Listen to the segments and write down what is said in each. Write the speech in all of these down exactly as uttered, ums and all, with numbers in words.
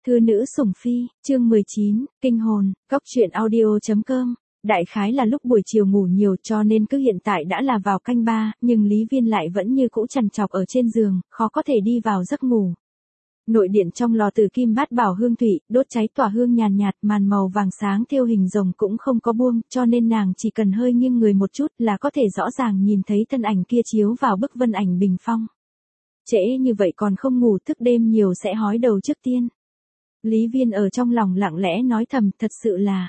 Thư nữ sủng phi, chương mười chín, kinh hồn, góc truyện audio.com. Đại khái là lúc buổi chiều ngủ nhiều cho nên cứ hiện tại đã là vào canh ba, nhưng Lý Viên lại vẫn như cũ trằn trọc ở trên giường, khó có thể đi vào giấc ngủ. Nội điện trong lò tử kim bát bảo hương thủy, đốt cháy tỏa hương nhàn nhạt, màn màu vàng sáng thêu hình rồng cũng không có buông, cho nên nàng chỉ cần hơi nghiêng người một chút là có thể rõ ràng nhìn thấy thân ảnh kia chiếu vào bức vân ảnh bình phong. Trễ như vậy còn không ngủ, thức đêm nhiều sẽ hói đầu trước tiên. Lý Viên ở trong lòng lặng lẽ nói thầm, thật sự là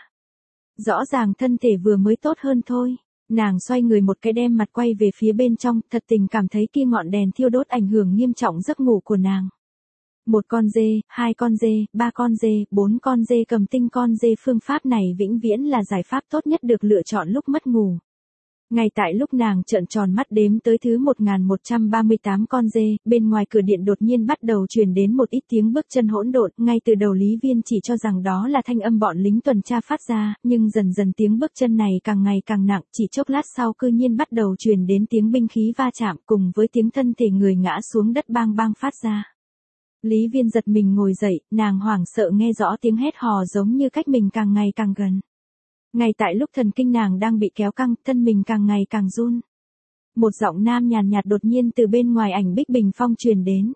rõ ràng thân thể vừa mới tốt hơn thôi. Nàng xoay người một cái đem mặt quay về phía bên trong, thật tình cảm thấy kia ngọn đèn thiêu đốt ảnh hưởng nghiêm trọng giấc ngủ của nàng. Một con dê, hai con dê, ba con dê, bốn con dê cầm tinh con dê, phương pháp này vĩnh viễn là giải pháp tốt nhất được lựa chọn lúc mất ngủ. Ngay tại lúc nàng trợn tròn mắt đếm tới thứ một nghìn một trăm ba mươi tám con dê, bên ngoài cửa điện đột nhiên bắt đầu truyền đến một ít tiếng bước chân hỗn độn, ngay từ đầu Lý Viên chỉ cho rằng đó là thanh âm bọn lính tuần tra phát ra, nhưng dần dần tiếng bước chân này càng ngày càng nặng, chỉ chốc lát sau cư nhiên bắt đầu truyền đến tiếng binh khí va chạm cùng với tiếng thân thể người ngã xuống đất bang bang phát ra. Lý Viên giật mình ngồi dậy, nàng hoảng sợ nghe rõ tiếng hét hò giống như cách mình càng ngày càng gần. Ngay tại lúc thần kinh nàng đang bị kéo căng, thân mình càng ngày càng run. Một giọng nam nhàn nhạt đột nhiên từ bên ngoài ảnh bích bình phong truyền đến.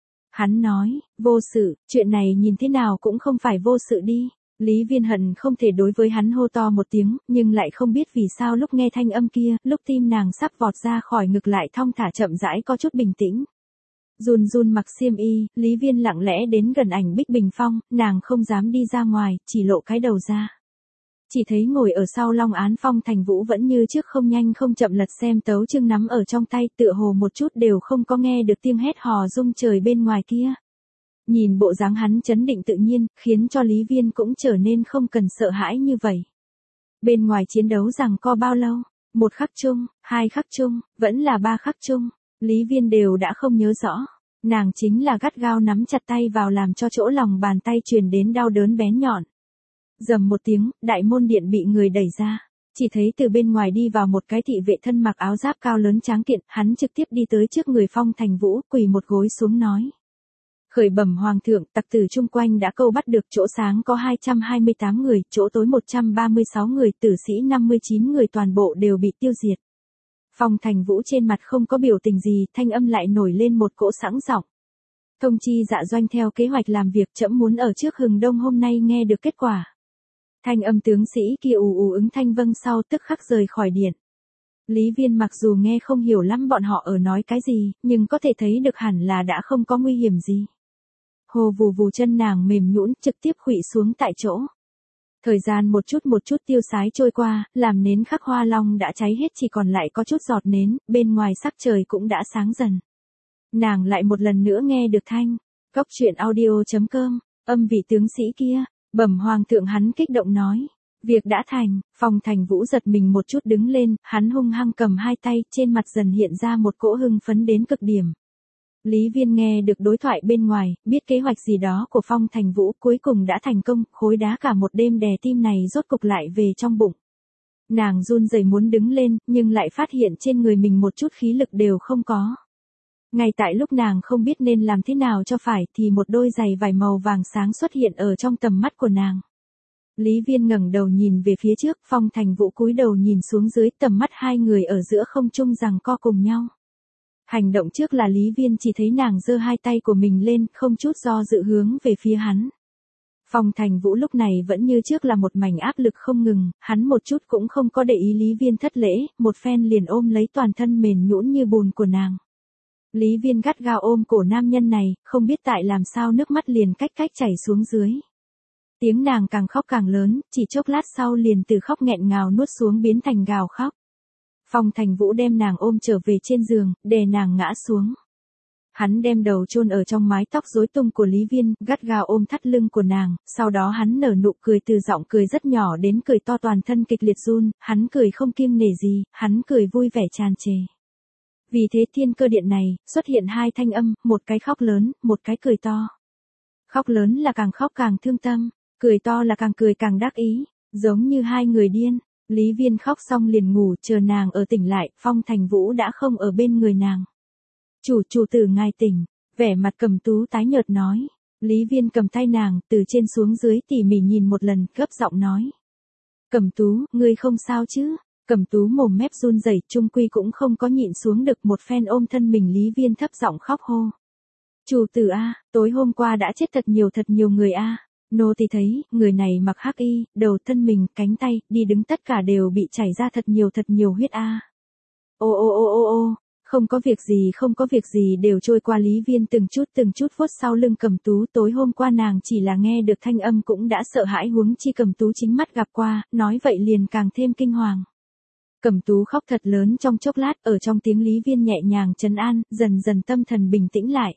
Hắn nói, vô sự, chuyện này nhìn thế nào cũng không phải vô sự đi. Lý Viên hận không thể đối với hắn hô to một tiếng, nhưng lại không biết vì sao lúc nghe thanh âm kia, lúc tim nàng sắp vọt ra khỏi ngực lại thong thả chậm rãi có chút bình tĩnh. Run run mặc xiêm y, Lý Viên lặng lẽ đến gần ảnh bích bình phong, nàng không dám đi ra ngoài, chỉ lộ cái đầu ra. Chỉ thấy ngồi ở sau long án Phong Thành Vũ vẫn như trước không nhanh không chậm lật xem tấu chương nắm ở trong tay, tựa hồ một chút đều không có nghe được tiếng hét hò rung trời bên ngoài kia. Nhìn bộ dáng hắn chấn định tự nhiên, khiến cho Lý Viên cũng trở nên không cần sợ hãi như vậy. Bên ngoài chiến đấu rằng co bao lâu? Một khắc chung, hai khắc chung, vẫn là ba khắc chung. Lý Viên đều đã không nhớ rõ. Nàng chính là gắt gao nắm chặt tay vào làm cho chỗ lòng bàn tay truyền đến đau đớn bén nhọn. Rầm một tiếng, đại môn điện bị người đẩy ra. Chỉ thấy từ bên ngoài đi vào một cái thị vệ thân mặc áo giáp cao lớn tráng kiện, hắn trực tiếp đi tới trước người Phong Thành Vũ, quỳ một gối xuống nói. Khởi bẩm hoàng thượng, tặc tử chung quanh đã câu bắt được, chỗ sáng có hai trăm hai mươi tám người, chỗ tối một trăm ba mươi sáu người, tử sĩ năm mươi chín người, toàn bộ đều bị tiêu diệt. Phong Thành Vũ trên mặt không có biểu tình gì, thanh âm lại nổi lên một cỗ sẵn giọng. Thông chi dạ doanh theo kế hoạch làm việc, trẫm muốn ở trước hừng đông hôm nay nghe được kết quả. Thanh âm tướng sĩ kia ù ù ứng thanh vâng sau tức khắc rời khỏi điện. Lý Viên mặc dù nghe không hiểu lắm bọn họ ở nói cái gì, nhưng có thể thấy được hẳn là đã không có nguy hiểm gì. Hồ vù vù chân nàng mềm nhũn trực tiếp khuỵu xuống tại chỗ. Thời gian một chút một chút tiêu sái trôi qua, làm nến khắc hoa long đã cháy hết chỉ còn lại có chút giọt nến, bên ngoài sắc trời cũng đã sáng dần. Nàng lại một lần nữa nghe được thanh, góc truyện audio.com, âm vị tướng sĩ kia. Bẩm hoàng thượng, hắn kích động nói. Việc đã thành. Phong Thành Vũ giật mình một chút đứng lên, hắn hung hăng cầm hai tay, trên mặt dần hiện ra một cỗ hưng phấn đến cực điểm. Lý Viên nghe được đối thoại bên ngoài, biết kế hoạch gì đó của Phong Thành Vũ cuối cùng đã thành công, khối đá cả một đêm đè tim này rốt cục lại về trong bụng. Nàng run rẩy muốn đứng lên, nhưng lại phát hiện trên người mình một chút khí lực đều không có. Ngay tại lúc nàng không biết nên làm thế nào cho phải thì một đôi giày vải màu vàng sáng xuất hiện ở trong tầm mắt của nàng. Lý Viên ngẩng đầu nhìn về phía trước, Phong Thành Vũ cúi đầu nhìn xuống dưới, tầm mắt hai người ở giữa không trung giằng co cùng nhau. Hành động trước là Lý Viên chỉ thấy nàng giơ hai tay của mình lên, không chút do dự hướng về phía hắn. Phong Thành Vũ lúc này vẫn như trước là một mảnh áp lực không ngừng, hắn một chút cũng không có để ý Lý Viên thất lễ, một phen liền ôm lấy toàn thân mềm nhũn như bùn của nàng. Lý Viên gắt gao ôm cổ nam nhân này, không biết tại làm sao nước mắt liền cách cách chảy xuống dưới. Tiếng nàng càng khóc càng lớn, chỉ chốc lát sau liền từ khóc nghẹn ngào nuốt xuống biến thành gào khóc. Phong Thành Vũ đem nàng ôm trở về trên giường, đè nàng ngã xuống. Hắn đem đầu chôn ở trong mái tóc rối tung của Lý Viên, gắt gao ôm thắt lưng của nàng, sau đó hắn nở nụ cười từ giọng cười rất nhỏ đến cười to toàn thân kịch liệt run, hắn cười không kiêng nể gì, hắn cười vui vẻ tràn trề. Vì thế thiên cơ điện này, xuất hiện hai thanh âm, một cái khóc lớn, một cái cười to. Khóc lớn là càng khóc càng thương tâm, cười to là càng cười càng đắc ý, giống như hai người điên. Lý Viên khóc xong liền ngủ, chờ nàng ở tỉnh lại, Phong Thành Vũ đã không ở bên người nàng. Chủ chủ tử ngài tỉnh, vẻ mặt cầm tú tái nhợt nói. Lý Viên cầm tay nàng, từ trên xuống dưới tỉ mỉ nhìn một lần, gấp giọng nói. Cẩm Tú, ngươi không sao chứ? Cẩm Tú mồm mép run rẩy, trung quy cũng không có nhịn xuống được, một phen ôm thân mình. Lý Viên thấp giọng khóc hô. Chủ tử a, tối hôm qua đã chết thật nhiều thật nhiều người a. Nô tỳ thấy, người này mặc hắc y, đầu thân mình, cánh tay, đi đứng tất cả đều bị chảy ra thật nhiều thật nhiều huyết a. Ô ô ô ô ô, không có việc gì không có việc gì đều trôi qua. Lý Viên từng chút từng chút vuốt sau lưng Cẩm Tú, tối hôm qua nàng chỉ là nghe được thanh âm cũng đã sợ hãi, huống chi Cẩm Tú chính mắt gặp qua, nói vậy liền càng thêm kinh hoàng. Cẩm Tú khóc thật lớn trong chốc lát, ở trong tiếng Lý Viên nhẹ nhàng trấn an, dần dần tâm thần bình tĩnh lại.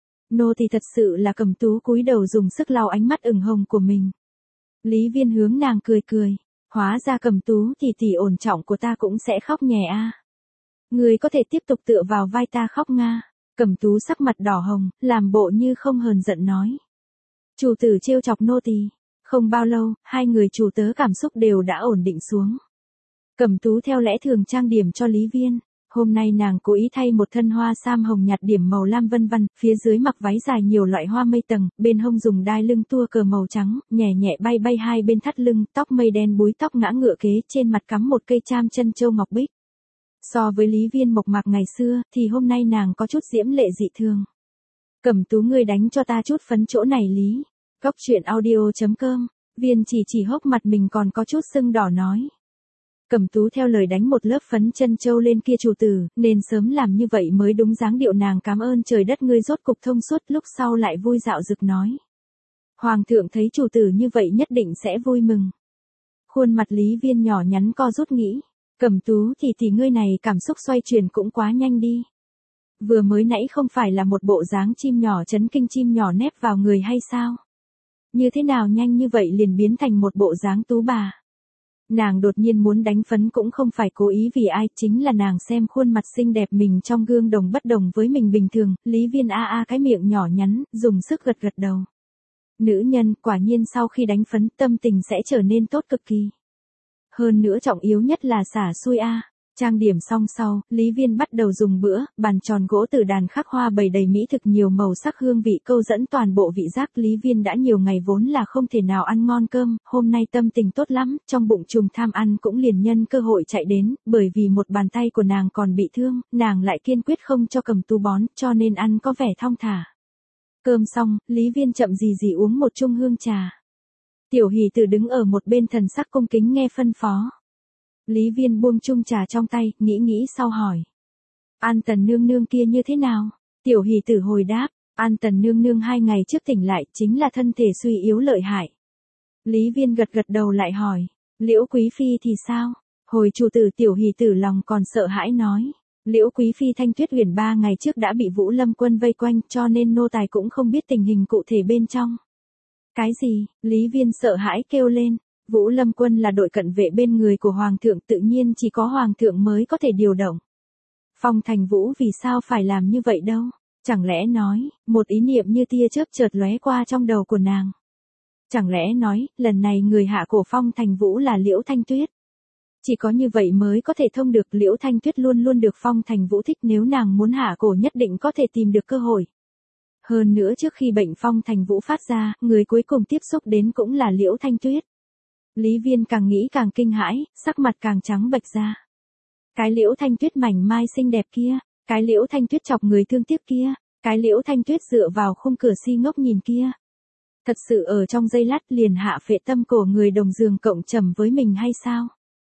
Nô thì thật sự là. Cẩm Tú cúi đầu dùng sức lau ánh mắt ửng hồng của mình. Lý Viên hướng nàng cười cười, hóa ra Cẩm Tú tỷ tỷ ổn trọng của ta cũng sẽ khóc nhè a. Người có thể tiếp tục tựa vào vai ta khóc nga. Cẩm Tú sắc mặt đỏ hồng, làm bộ như không hờn giận nói. Chủ tử trêu chọc nô tỳ. Không bao lâu, hai người chủ tớ cảm xúc đều đã ổn định xuống. Cẩm Tú theo lẽ thường trang điểm cho Lý Viên. Hôm nay nàng cố ý thay một thân hoa sam hồng nhạt điểm màu lam vân vân, phía dưới mặc váy dài nhiều loại hoa mây tầng, bên hông dùng đai lưng tua cờ màu trắng, nhẹ nhẹ bay bay hai bên thắt lưng, tóc mây đen búi tóc ngã ngựa kế, trên mặt cắm một cây cham chân châu ngọc bích. So với Lý Viên mộc mạc ngày xưa, thì hôm nay nàng có chút diễm lệ dị thường. Cẩm Tú, ngươi đánh cho ta chút phấn chỗ này Lý. Góc truyện audio chấm com, Viên chỉ chỉ hốc mặt mình còn có chút sưng đỏ nói. Cẩm Tú theo lời đánh một lớp phấn chân châu lên kia. Chủ tử, nên sớm làm như vậy mới đúng dáng điệu. Nàng cảm ơn trời đất ngươi rốt cục thông suốt, lúc sau lại vui dạo dực nói. Hoàng thượng thấy chủ tử như vậy nhất định sẽ vui mừng. Khuôn mặt Lý Viên nhỏ nhắn co rút nghĩ. Cẩm Tú thì thì ngươi này cảm xúc xoay chuyển cũng quá nhanh đi. Vừa mới nãy không phải là một bộ dáng chim nhỏ chấn kinh chim nhỏ nép vào người hay sao? Như thế nào nhanh như vậy liền biến thành một bộ dáng tú bà? Nàng đột nhiên muốn đánh phấn cũng không phải cố ý vì ai, chính là nàng xem khuôn mặt xinh đẹp mình trong gương đồng bất đồng với mình bình thường. Lý Viên a a cái miệng nhỏ nhắn, dùng sức gật gật đầu. Nữ nhân, quả nhiên sau khi đánh phấn tâm tình sẽ trở nên tốt cực kỳ. Hơn nữa trọng yếu nhất là xả xui a. Trang điểm xong sau, Lý Viên bắt đầu dùng bữa, bàn tròn gỗ từ đàn khắc hoa bày đầy mỹ thực nhiều màu sắc hương vị câu dẫn toàn bộ vị giác. Lý Viên đã nhiều ngày vốn là không thể nào ăn ngon cơm, hôm nay tâm tình tốt lắm, trong bụng trùng tham ăn cũng liền nhân cơ hội chạy đến, bởi vì một bàn tay của nàng còn bị thương, nàng lại kiên quyết không cho Cẩm Tú bón, cho nên ăn có vẻ thong thả. Cơm xong, Lý Viên chậm gì gì uống một chung hương trà. Tiểu Hỷ Tử đứng ở một bên thần sắc cung kính nghe phân phó. Lý Viên buông chung trà trong tay, nghĩ nghĩ sau hỏi. An Tần nương nương kia như thế nào? Tiểu Hỷ Tử hồi đáp, An Tần nương nương hai ngày trước tỉnh lại, chính là thân thể suy yếu lợi hại. Lý Viên gật gật đầu lại hỏi, Liễu Quý Phi thì sao? Hồi chủ tử. Tiểu Hỷ Tử lòng còn sợ hãi nói. Liễu Quý Phi Thanh Tuyết Uyển ba ngày trước đã bị Vũ Lâm quân vây quanh, cho nên nô tài cũng không biết tình hình cụ thể bên trong. Cái gì? Lý Viên sợ hãi kêu lên. Vũ Lâm quân là đội cận vệ bên người của Hoàng thượng, tự nhiên chỉ có Hoàng thượng mới có thể điều động. Phong Thành Vũ vì sao phải làm như vậy đâu? Chẳng lẽ nói, một ý niệm như tia chớp chợt lóe qua trong đầu của nàng. Chẳng lẽ nói, lần này người hạ cổ Phong Thành Vũ là Liễu Thanh Tuyết? Chỉ có như vậy mới có thể thông được. Liễu Thanh Tuyết luôn luôn được Phong Thành Vũ thích, nếu nàng muốn hạ cổ nhất định có thể tìm được cơ hội. Hơn nữa trước khi bệnh Phong Thành Vũ phát ra, người cuối cùng tiếp xúc đến cũng là Liễu Thanh Tuyết. Lý Viên càng nghĩ càng kinh hãi, sắc mặt càng trắng bệch ra. Cái Liễu Thanh Tuyết mảnh mai xinh đẹp kia, cái Liễu Thanh Tuyết chọc người thương tiếc kia, cái Liễu Thanh Tuyết dựa vào khung cửa si ngốc nhìn kia. Thật sự ở trong giây lát liền hạ phệ tâm cổ người đồng giường cộng trầm với mình hay sao?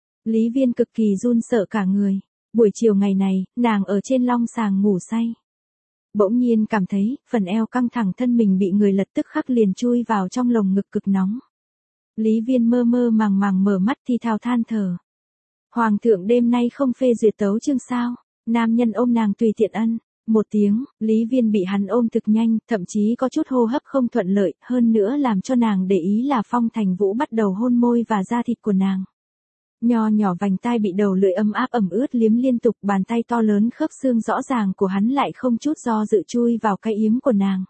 Lý Viên cực kỳ run sợ cả người. Buổi chiều ngày này, nàng ở trên long sàng ngủ say. Bỗng nhiên cảm thấy, phần eo căng thẳng, thân mình bị người lật, tức khắc liền chui vào trong lồng ngực cực nóng. Lý Viên mơ mơ màng màng mở mắt thì thào than thở. Hoàng thượng đêm nay không phê duyệt tấu chương sao? Nam nhân ôm nàng tùy tiện ân. Một tiếng, Lý Viên bị hắn ôm thực nhanh, thậm chí có chút hô hấp không thuận lợi, hơn nữa làm cho nàng để ý là Phong Thành Vũ bắt đầu hôn môi và da thịt của nàng. Nho nhỏ vành tai bị đầu lưỡi ấm áp ẩm ướt liếm liên tục, bàn tay to lớn khớp xương rõ ràng của hắn lại không chút do dự chui vào cái yếm của nàng.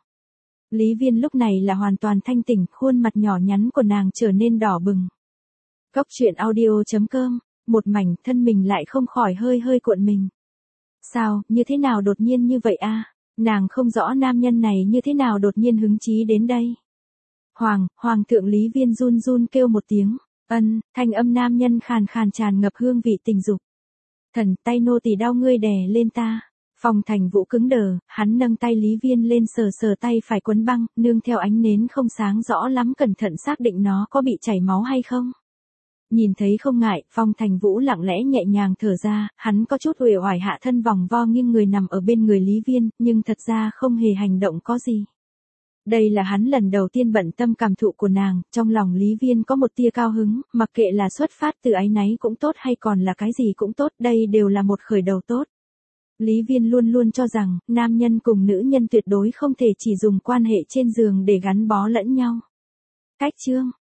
Lý Viên lúc này là hoàn toàn thanh tỉnh, khuôn mặt nhỏ nhắn của nàng trở nên đỏ bừng. Góc truyện audio chấm com, một mảnh, thân mình lại không khỏi hơi hơi cuộn mình. Sao, như thế nào đột nhiên như vậy a? Nàng không rõ nam nhân này như thế nào đột nhiên hứng chí đến đây. Hoàng, Hoàng thượng Lý Viên run run kêu một tiếng, ân, thanh âm nam nhân khàn khàn tràn ngập hương vị tình dục. Thần, tay nô tỳ đau ngươi đè lên ta. Phong Thành Vũ cứng đờ, hắn nâng tay Lý Viên lên sờ sờ tay phải quấn băng, nương theo ánh nến không sáng rõ lắm cẩn thận xác định nó có bị chảy máu hay không. Nhìn thấy không ngại, Phong Thành Vũ lặng lẽ nhẹ nhàng thở ra, hắn có chút uể oải hạ thân vòng vo nghiêng người nằm ở bên người Lý Viên, nhưng thật ra không hề hành động có gì. Đây là hắn lần đầu tiên bận tâm cảm thụ của nàng, trong lòng Lý Viên có một tia cao hứng, mặc kệ là xuất phát từ áy náy cũng tốt hay còn là cái gì cũng tốt, đây đều là một khởi đầu tốt. Lý Viên luôn luôn cho rằng, nam nhân cùng nữ nhân tuyệt đối không thể chỉ dùng quan hệ trên giường để gắn bó lẫn nhau. Cách chương